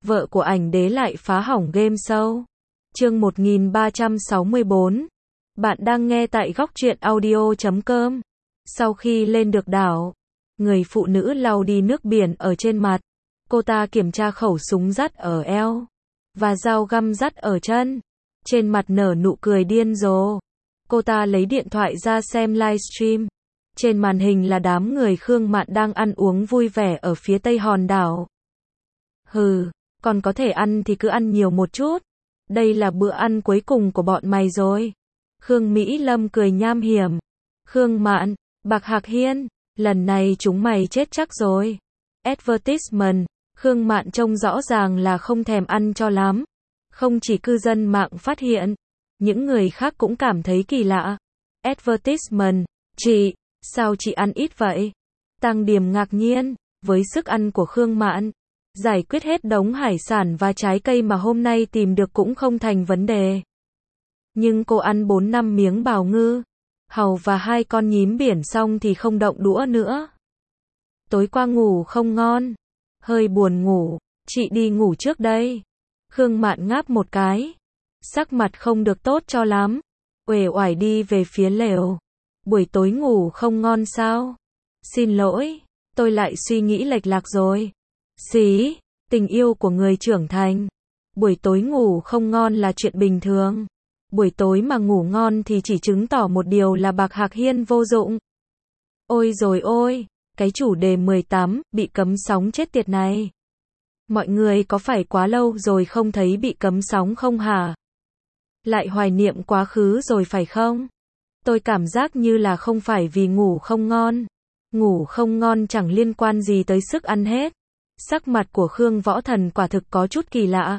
vợ của ảnh đế lại phá hỏng game show. Chương 1364. Bạn đang nghe tại góc truyện audio.com. Sau khi lên được đảo, người phụ nữ lau đi nước biển ở trên mặt. Cô ta kiểm tra khẩu súng dắt ở eo và dao găm dắt ở chân. Trên mặt nở nụ cười điên rồ. Cô ta lấy điện thoại ra xem livestream. Trên màn hình là đám người Khương Mạn đang ăn uống vui vẻ ở phía tây hòn đảo. Hừ, còn có thể ăn thì cứ ăn nhiều một chút. Đây là bữa ăn cuối cùng của bọn mày rồi. Khương Mỹ Lâm cười nham hiểm. Khương Mạn, Bạc Hạc Hiên, lần này chúng mày chết chắc rồi. Advertisement, Khương Mạn trông rõ ràng là không thèm ăn cho lắm. Không chỉ cư dân mạng phát hiện, những người khác cũng cảm thấy kỳ lạ. Advertisement, chị, sao chị ăn ít vậy? Tăng Điềm ngạc nhiên, với sức ăn của Khương Mạn, giải quyết hết đống hải sản và trái cây mà hôm nay tìm được cũng không thành vấn đề. Nhưng cô ăn 4-5 miếng bào ngư, hàu và 2 con nhím biển xong thì không động đũa nữa. Tối qua ngủ không ngon, hơi buồn ngủ, chị đi ngủ trước đây. Khương Mạn ngáp một cái, sắc mặt không được tốt cho lắm, uể oải đi về phía lều. Buổi tối ngủ không ngon sao? Xin lỗi, tôi lại suy nghĩ lệch lạc rồi. Xí, tình yêu của người trưởng thành. Buổi tối ngủ không ngon là chuyện bình thường. Buổi tối mà ngủ ngon thì chỉ chứng tỏ một điều là Bạc Hạc Hiên vô dụng. Ôi rồi ôi, cái chủ đề 18, bị cấm sóng chết tiệt này. Mọi người có phải quá lâu rồi không thấy bị cấm sóng không hả? Lại hoài niệm quá khứ rồi phải không? Tôi cảm giác như là không phải vì ngủ không ngon. Ngủ không ngon chẳng liên quan gì tới sức ăn hết. Sắc mặt của Khương Võ Thần quả thực có chút kỳ lạ.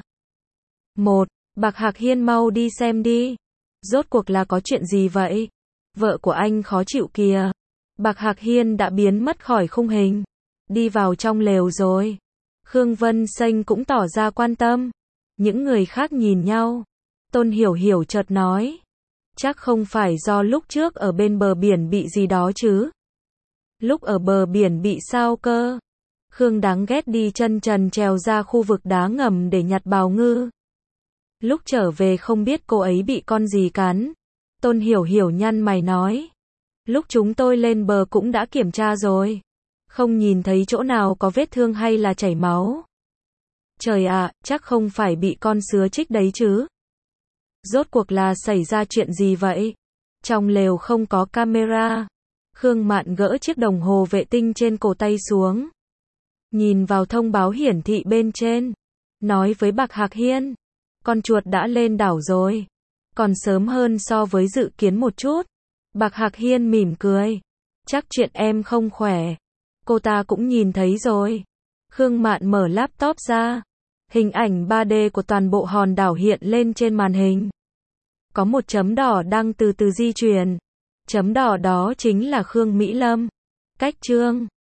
Bạc Hạc Hiên mau đi xem đi. Rốt cuộc là có chuyện gì vậy? Vợ của anh khó chịu kìa. Bạc Hạc Hiên đã biến mất khỏi khung hình. Đi vào trong lều rồi. Khương Vân Xanh cũng tỏ ra quan tâm. Những người khác nhìn nhau. Tôn Hiểu Hiểu chợt nói. Chắc không phải do lúc trước ở bên bờ biển bị gì đó chứ? Lúc ở bờ biển bị sao cơ? Khương đáng ghét đi chân trần trèo ra khu vực đá ngầm để nhặt bào ngư. Lúc trở về không biết cô ấy bị con gì cắn. Tôn Hiểu Hiểu nhăn mày nói. Lúc chúng tôi lên bờ cũng đã kiểm tra rồi. Không nhìn thấy chỗ nào có vết thương hay là chảy máu. Trời ạ, chắc không phải bị con sứa trích đấy chứ. Rốt cuộc là xảy ra chuyện gì vậy? Trong lều không có camera. Khương Mạn gỡ chiếc đồng hồ vệ tinh trên cổ tay xuống. Nhìn vào thông báo hiển thị bên trên. Nói với Bạc Hạc Hiên. Con chuột đã lên đảo rồi. Còn sớm hơn so với dự kiến một chút. Bạc Hạc Hiên mỉm cười. Chắc chuyện em không khỏe. Cô ta cũng nhìn thấy rồi. Khương Mạn mở laptop ra. Hình ảnh 3D của toàn bộ hòn đảo hiện lên trên màn hình. Có một chấm đỏ đang từ từ di chuyển. Chấm đỏ đó chính là Khương Mỹ Lâm. Cách chương